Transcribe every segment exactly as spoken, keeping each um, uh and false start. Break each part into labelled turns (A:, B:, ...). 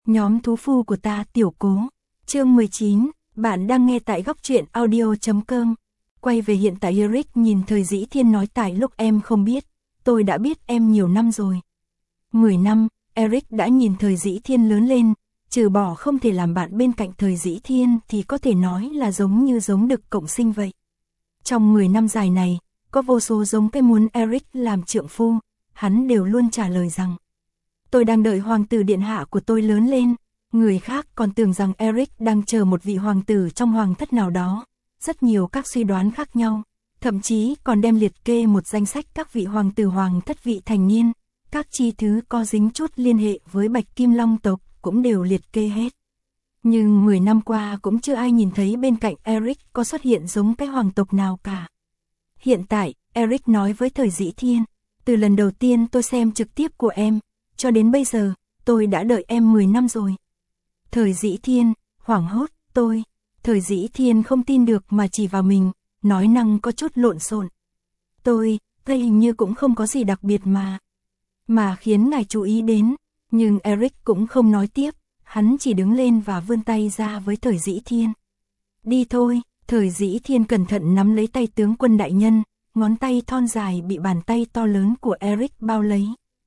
A: Nhóm thú phu của ta tiểu cố. Chương mười chín, bạn đang nghe tại góc truyện audio.com. Quay về hiện tại, Eric nhìn Thời Dĩ Thiên nói, tại lúc em không biết, tôi đã biết em nhiều năm rồi. mười năm, Eric đã nhìn Thời Dĩ Thiên lớn lên, trừ bỏ không thể làm bạn bên cạnh Thời Dĩ Thiên thì có thể nói là giống như giống đực cộng sinh vậy. Trong mười năm dài này, có vô số giống cái muốn Eric làm trượng phu, hắn đều luôn trả lời rằng: tôi đang đợi hoàng tử điện hạ của tôi lớn lên. Người khác còn tưởng rằng Eric đang chờ một vị hoàng tử trong hoàng thất nào đó. Rất nhiều các suy đoán khác nhau, thậm chí còn đem liệt kê một danh sách các vị hoàng tử hoàng thất vị thành niên. Các chi thứ có dính chút liên hệ với Bạch Kim Long tộc cũng đều liệt kê hết. Nhưng mười năm qua cũng chưa ai nhìn thấy bên cạnh Eric có xuất hiện giống cái hoàng tộc nào cả. Hiện tại, Eric nói với Thời Dĩ Thiên: từ lần đầu tiên tôi xem trực tiếp của em, cho đến bây giờ, tôi đã đợi em mười năm rồi. Thời Dĩ Thiên hoảng hốt, tôi. Thời Dĩ Thiên không tin được mà chỉ vào mình, nói năng có chút lộn xộn. Tôi, đây hình như cũng không có gì đặc biệt mà. Mà khiến ngài chú ý đến, nhưng Eric cũng không nói tiếp, hắn chỉ đứng lên và vươn tay ra với Thời Dĩ Thiên. Đi thôi. Thời Dĩ Thiên cẩn thận nắm lấy tay tướng quân đại nhân, ngón tay thon dài bị bàn tay to lớn của Eric bao lấy.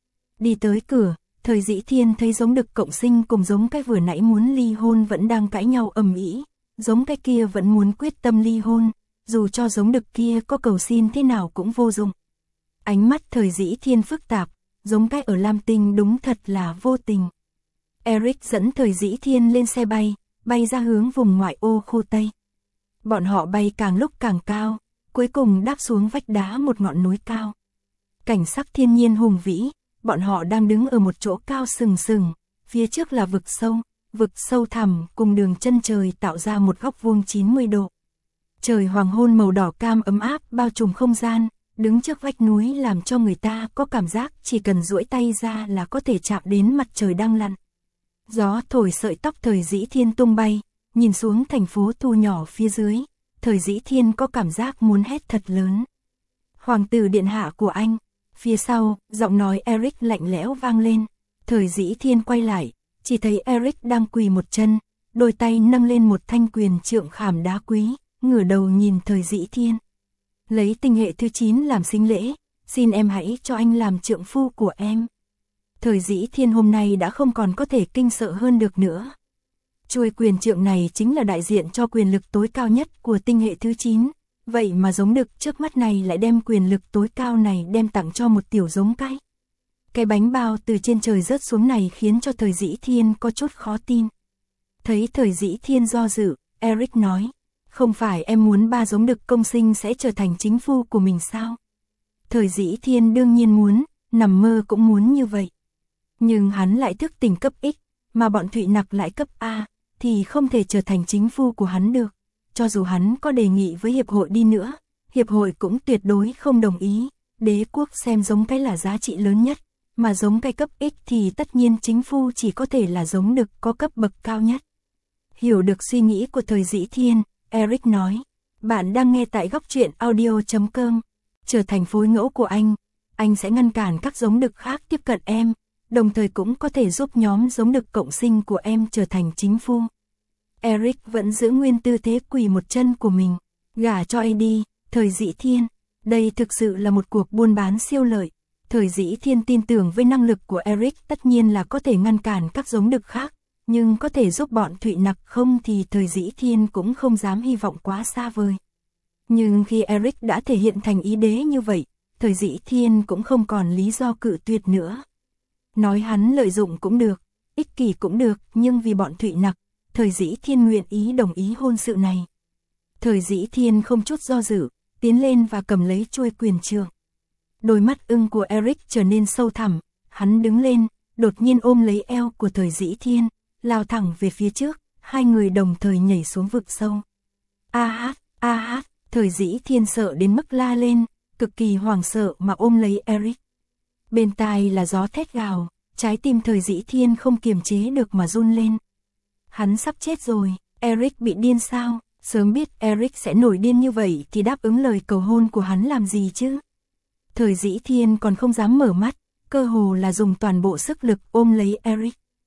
A: Đi tới cửa, Thời Dĩ Thiên thấy giống đực cộng sinh cùng giống cái vừa nãy muốn ly hôn vẫn đang cãi nhau ầm ĩ. Giống cái kia vẫn muốn quyết tâm ly hôn, dù cho giống đực kia có cầu xin thế nào cũng vô dụng. Ánh mắt Thời Dĩ Thiên phức tạp, giống cái ở Lam Tinh đúng thật là vô tình. Eric dẫn Thời Dĩ Thiên lên xe bay, bay ra hướng vùng ngoại ô khu Tây. Bọn họ bay càng lúc càng cao, cuối cùng đáp xuống vách đá một ngọn núi cao. Cảnh sắc thiên nhiên hùng vĩ, bọn họ đang đứng ở một chỗ cao sừng sừng, phía trước là vực sâu, vực sâu thẳm cùng đường chân trời tạo ra một góc vuông chín mươi độ. Trời hoàng hôn màu đỏ cam ấm áp bao trùm không gian, đứng trước vách núi làm cho người ta có cảm giác chỉ cần duỗi tay ra là có thể chạm đến mặt trời đang lặn. Gió thổi sợi tóc Thời Dĩ Thiên tung bay, nhìn xuống thành phố thu nhỏ phía dưới, Thời Dĩ Thiên có cảm giác muốn hét thật lớn. Hoàng tử điện hạ của anh. Phía sau, giọng nói Eric lạnh lẽo vang lên. Thời Dĩ Thiên quay lại, chỉ thấy Eric đang quỳ một chân, đôi tay nâng lên một thanh quyền trượng khảm đá quý, ngửa đầu nhìn Thời Dĩ Thiên. Lấy tinh hệ thứ chín làm sính lễ, xin em hãy cho anh làm trượng phu của em. Thời Dĩ Thiên hôm nay đã không còn có thể kinh sợ hơn được nữa. Chuôi quyền trượng này chính là đại diện cho quyền lực tối cao nhất của tinh hệ thứ chín. Vậy mà giống đực trước mắt này lại đem quyền lực tối cao này đem tặng cho một tiểu giống cái. Cái bánh bao từ trên trời rớt xuống này khiến cho Thời Dĩ Thiên có chút khó tin. Thấy Thời Dĩ Thiên do dự, Eric nói: không phải em muốn ba giống đực công sinh sẽ trở thành chính phu của mình sao? Thời Dĩ Thiên đương nhiên muốn, nằm mơ cũng muốn như vậy. Nhưng hắn lại thức tỉnh cấp X, mà bọn Thụy Nặc lại cấp A, thì không thể trở thành chính phu của hắn được. Cho dù hắn có đề nghị với hiệp hội đi nữa, hiệp hội cũng tuyệt đối không đồng ý. Đế quốc xem giống cái là giá trị lớn nhất, mà giống cái cấp X thì tất nhiên chính phu chỉ có thể là giống đực có cấp bậc cao nhất. Hiểu được suy nghĩ của Thời Dĩ Thiên, Eric nói: bạn đang nghe tại góc truyện audio.com. Trở thành phối ngẫu của anh, anh sẽ ngăn cản các giống đực khác tiếp cận em, đồng thời cũng có thể giúp nhóm giống đực cộng sinh của em trở thành chính phu. Eric vẫn giữ nguyên tư thế quỳ một chân của mình. Gả cho anh đi, Thời Dĩ Thiên. Đây thực sự là một cuộc buôn bán siêu lợi. Thời Dĩ Thiên tin tưởng với năng lực của Eric tất nhiên là có thể ngăn cản các giống đực khác, nhưng có thể giúp bọn Thụy Nặc không thì Thời Dĩ Thiên cũng không dám hy vọng quá xa vời. Nhưng khi Eric đã thể hiện thành ý đế như vậy, Thời Dĩ Thiên cũng không còn lý do cự tuyệt nữa. Nói hắn lợi dụng cũng được, ích kỷ cũng được, nhưng vì bọn Thụy Nặc, Thời Dĩ Thiên nguyện ý đồng ý hôn sự này. Thời Dĩ Thiên không chút do dự, tiến lên và cầm lấy chuôi quyền trượng. Đôi mắt ưng của Eric trở nên sâu thẳm, hắn đứng lên, đột nhiên ôm lấy eo của Thời Dĩ Thiên, lao thẳng về phía trước, hai người đồng thời nhảy xuống vực sâu. A hát, a hát, Thời Dĩ Thiên sợ đến mức la lên, cực kỳ hoảng sợ mà ôm lấy Eric. Bên tai là gió thét gào, trái tim Thời Dĩ Thiên không kiềm chế được mà run lên. Hắn sắp chết rồi, Eric bị điên sao? Sớm biết Eric sẽ nổi điên như vậy thì đáp ứng lời cầu hôn của hắn làm gì chứ? Thời Dĩ Thiên còn không dám mở mắt, cơ hồ là dùng toàn bộ sức lực ôm lấy Eric.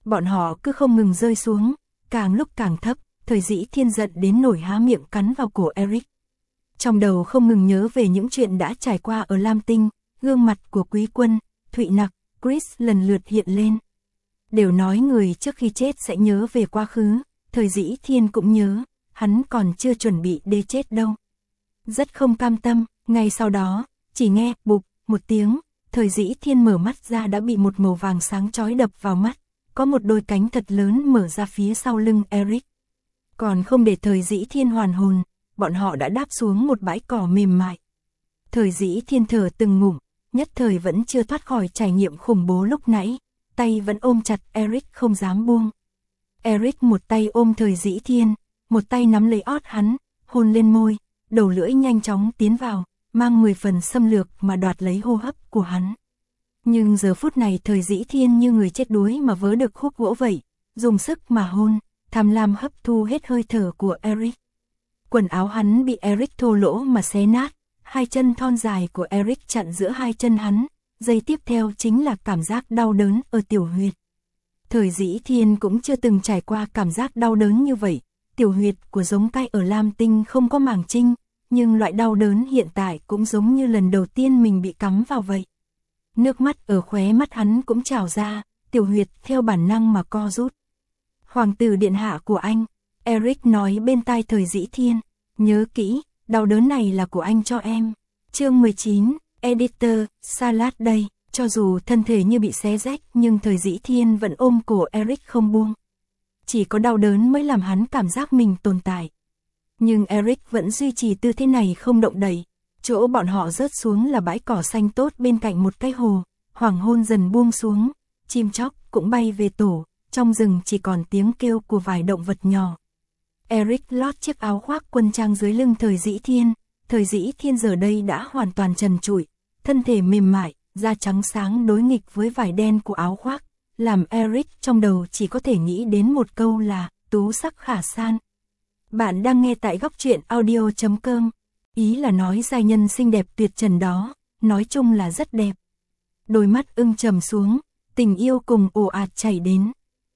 A: Bọn họ cứ không ngừng rơi xuống, càng lúc càng thấp, Thời Dĩ Thiên giận đến nổi há miệng cắn vào cổ Eric. Trong đầu không ngừng nhớ về những chuyện đã trải qua ở Lam Tinh, gương mặt của Quý Quân, Thụy Nặc, Chris lần lượt hiện lên. Đều nói người trước khi chết sẽ nhớ về quá khứ, Thời Dĩ Thiên cũng nhớ, hắn còn chưa chuẩn bị để chết đâu. Rất không cam tâm, ngay sau đó, chỉ nghe bụp một tiếng, Thời Dĩ Thiên mở mắt ra đã bị một màu vàng sáng chói đập vào mắt, có một đôi cánh thật lớn mở ra phía sau lưng Eric. Còn không để Thời Dĩ Thiên hoàn hồn, bọn họ đã đáp xuống một bãi cỏ mềm mại. Thời Dĩ Thiên thở từng ngụm, nhất thời vẫn chưa thoát khỏi trải nghiệm khủng bố lúc nãy, tay vẫn ôm chặt Eric không dám buông. Eric một tay ôm Thời Dĩ Thiên, một tay nắm lấy ót hắn, hôn lên môi, đầu lưỡi nhanh chóng tiến vào, mang mười phần xâm lược mà đoạt lấy hô hấp của hắn. Nhưng giờ phút này Thời Dĩ Thiên như người chết đuối mà vớ được khúc gỗ vậy, dùng sức mà hôn, tham lam hấp thu hết hơi thở của Eric. Quần áo hắn bị Eric thô lỗ mà xé nát, hai chân thon dài của Eric chặn giữa hai chân hắn, giây tiếp theo chính là cảm giác đau đớn ở tiểu huyệt. Thời Dĩ Thiên cũng chưa từng trải qua cảm giác đau đớn như vậy, tiểu huyệt của giống cai ở Lam Tinh không có màng trinh, nhưng loại đau đớn hiện tại cũng giống như lần đầu tiên mình bị cắm vào vậy. Nước mắt ở khóe mắt hắn cũng trào ra, tiểu huyệt theo bản năng mà co rút. Hoàng tử điện hạ của anh, Eric nói bên tai Thời Dĩ Thiên, nhớ kỹ, đau đớn này là của anh cho em. Chương mười chín, Editor, Salad đây, cho dù thân thể như bị xé rách nhưng Thời Dĩ Thiên vẫn ôm cổ Eric không buông. Chỉ có đau đớn mới làm hắn cảm giác mình tồn tại. Nhưng Eric vẫn duy trì tư thế này không động đậy. Chỗ bọn họ rớt xuống là bãi cỏ xanh tốt bên cạnh một cái hồ, hoàng hôn dần buông xuống, chim chóc cũng bay về tổ, trong rừng chỉ còn tiếng kêu của vài động vật nhỏ. Eric lót chiếc áo khoác quân trang dưới lưng Thời Dĩ Thiên, Thời Dĩ Thiên giờ đây đã hoàn toàn trần trụi, thân thể mềm mại, da trắng sáng đối nghịch với vải đen của áo khoác, làm Eric trong đầu chỉ có thể nghĩ đến một câu là, tú sắc khả san. Bạn đang nghe tại góc truyện audio chấm com, ý là nói giai nhân xinh đẹp tuyệt trần đó, nói chung là rất đẹp. Đôi mắt ưng trầm xuống, tình yêu cùng ồ ạt chảy đến.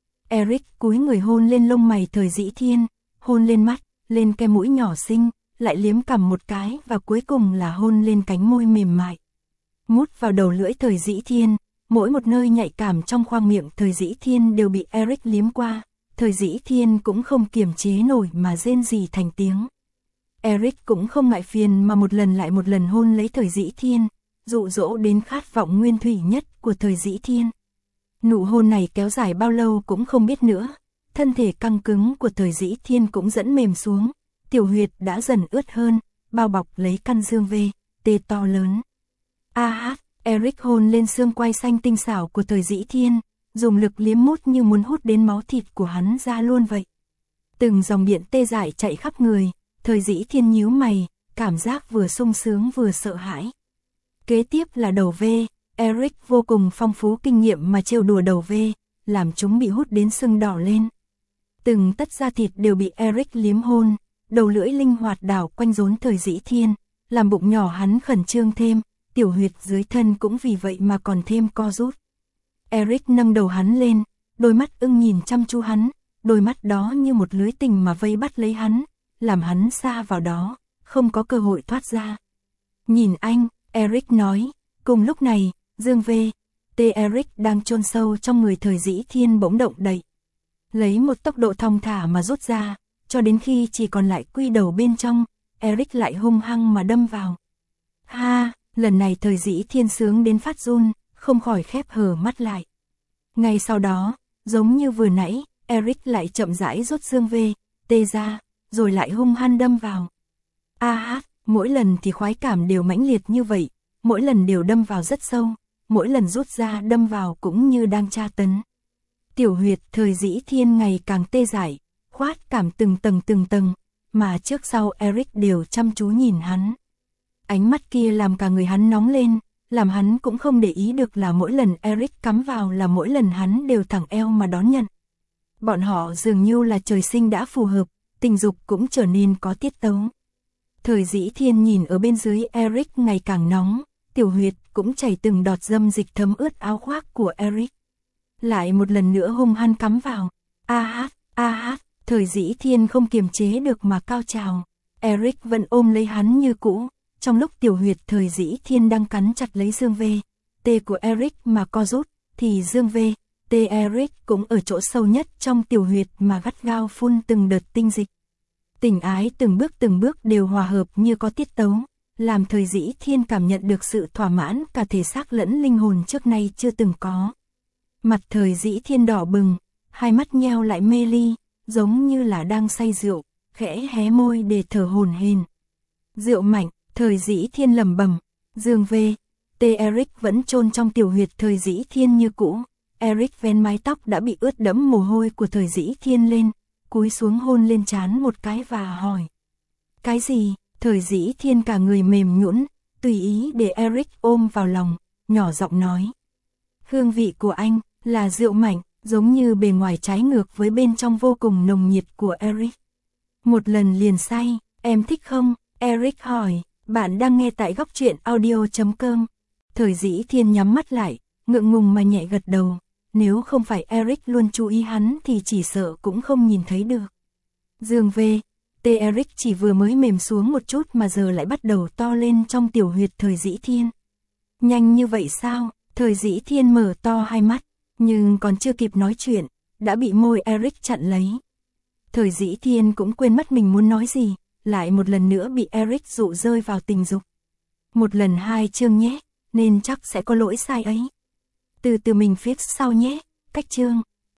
A: Eric cúi người hôn lên lông mày Thời Dĩ Thiên, hôn lên mắt, lên cái mũi nhỏ xinh, lại liếm cằm một cái và cuối cùng là hôn lên cánh môi mềm mại. Mút vào đầu lưỡi Thời Dĩ Thiên, mỗi một nơi nhạy cảm trong khoang miệng Thời Dĩ Thiên đều bị Eric liếm qua, Thời Dĩ Thiên cũng không kiềm chế nổi mà rên rỉ thành tiếng. Eric cũng không ngại phiền mà một lần lại một lần hôn lấy Thời Dĩ Thiên, dụ dỗ đến khát vọng nguyên thủy nhất của Thời Dĩ Thiên. Nụ hôn này kéo dài bao lâu cũng không biết nữa, thân thể căng cứng của Thời Dĩ Thiên cũng dẫn mềm xuống, tiểu huyệt đã dần ướt hơn, bao bọc lấy căn dương vê, tê to lớn. A hát, Eric hôn lên xương quai xanh tinh xảo của Thời Dĩ Thiên, dùng lực liếm mút như muốn hút đến máu thịt của hắn ra luôn vậy. Từng dòng điện tê dại chạy khắp người, Thời Dĩ Thiên nhíu mày, cảm giác vừa sung sướng vừa sợ hãi. Kế tiếp là đầu vê, Eric vô cùng phong phú kinh nghiệm mà trêu đùa đầu vê, làm chúng bị hút đến sưng đỏ lên. Từng tất da thịt đều bị Eric liếm hôn, đầu lưỡi linh hoạt đảo quanh rốn Thời Dĩ Thiên, làm bụng nhỏ hắn khẩn trương thêm, tiểu huyệt dưới thân cũng vì vậy mà còn thêm co rút. Eric nâng đầu hắn lên, đôi mắt ưng nhìn chăm chú hắn, đôi mắt đó như một lưới tình mà vây bắt lấy hắn, làm hắn sa vào đó, không có cơ hội thoát ra. Nhìn anh, Eric nói, cùng lúc này, dương vê, tê Eric đang chôn sâu trong người Thời Dĩ Thiên bỗng động đậy. Lấy một tốc độ thong thả mà rút ra, cho đến khi chỉ còn lại quy đầu bên trong, Eric lại hung hăng mà đâm vào. Ha, lần này Thời Dĩ Thiên sướng đến phát run, không khỏi khép hờ mắt lại. Ngay sau đó, giống như vừa nãy, Eric lại chậm rãi rút dương vê, tê ra, rồi lại hung hăng đâm vào. A hát, mỗi lần thì khoái cảm đều mãnh liệt như vậy, mỗi lần đều đâm vào rất sâu, mỗi lần rút ra đâm vào cũng như đang tra tấn. Tiểu huyệt Thời Dĩ Thiên ngày càng tê dại, khoát cảm từng tầng từng tầng, mà trước sau Eric đều chăm chú nhìn hắn. Ánh mắt kia làm cả người hắn nóng lên, làm hắn cũng không để ý được là mỗi lần Eric cắm vào là mỗi lần hắn đều thẳng eo mà đón nhận. Bọn họ dường như là trời sinh đã phù hợp, tình dục cũng trở nên có tiết tấu. Thời Dĩ Thiên nhìn ở bên dưới Eric ngày càng nóng, tiểu huyệt cũng chảy từng đọt dâm dịch thấm ướt áo khoác của Eric. lại một lần nữa hung hăng cắm vào. A hát, a hát, Thời Dĩ Thiên không kiềm chế được mà cao trào. Eric vẫn ôm lấy hắn như cũ, trong lúc tiểu huyệt Thời Dĩ Thiên đang cắn chặt lấy Dương V. T của Eric mà co rút, thì Dương V. T Eric cũng ở chỗ sâu nhất trong tiểu huyệt mà gắt gao phun từng đợt tinh dịch. Tình ái từng bước từng bước đều hòa hợp như có tiết tấu, làm Thời Dĩ Thiên cảm nhận được sự thỏa mãn cả thể xác lẫn linh hồn trước nay chưa từng có. Mặt Thời Dĩ Thiên đỏ bừng, hai mắt nheo lại mê ly, giống như là đang say rượu, khẽ hé môi để thở hổn hển. Rượu mạnh, Thời Dĩ Thiên lẩm bẩm. Dương V. T Eric vẫn chôn trong tiểu huyệt Thời Dĩ Thiên như cũ. Eric vén mái tóc đã bị ướt đẫm mồ hôi của Thời Dĩ Thiên lên, cúi xuống hôn lên trán một cái và hỏi. Cái gì? Thời Dĩ Thiên cả người mềm nhũn, tùy ý để Eric ôm vào lòng, nhỏ giọng nói. Hương vị của anh là rượu mạnh, giống như bề ngoài trái ngược với bên trong vô cùng nồng nhiệt của Eric. Một lần liền say, em thích không? Eric hỏi. Bạn đang nghe tại góc truyện audio chấm com. Thời Dĩ Thiên nhắm mắt lại, ngượng ngùng mà nhẹ gật đầu. Nếu không phải Eric luôn chú ý hắn thì chỉ sợ cũng không nhìn thấy được. Dương V. T Eric chỉ vừa mới mềm xuống một chút mà giờ lại bắt đầu to lên trong tiểu huyệt Thời Dĩ Thiên. Nhanh như vậy sao? Thời Dĩ Thiên mở to hai mắt, nhưng còn chưa kịp nói chuyện, đã bị môi Eric chặn lấy. Thời Dĩ Thiên cũng quên mất mình muốn nói gì, lại một lần nữa bị Eric dụ rơi vào tình dục. Một lần hai chương nhé, nên chắc sẽ có lỗi sai ấy. Từ từ mình viết sau nhé, cách chương.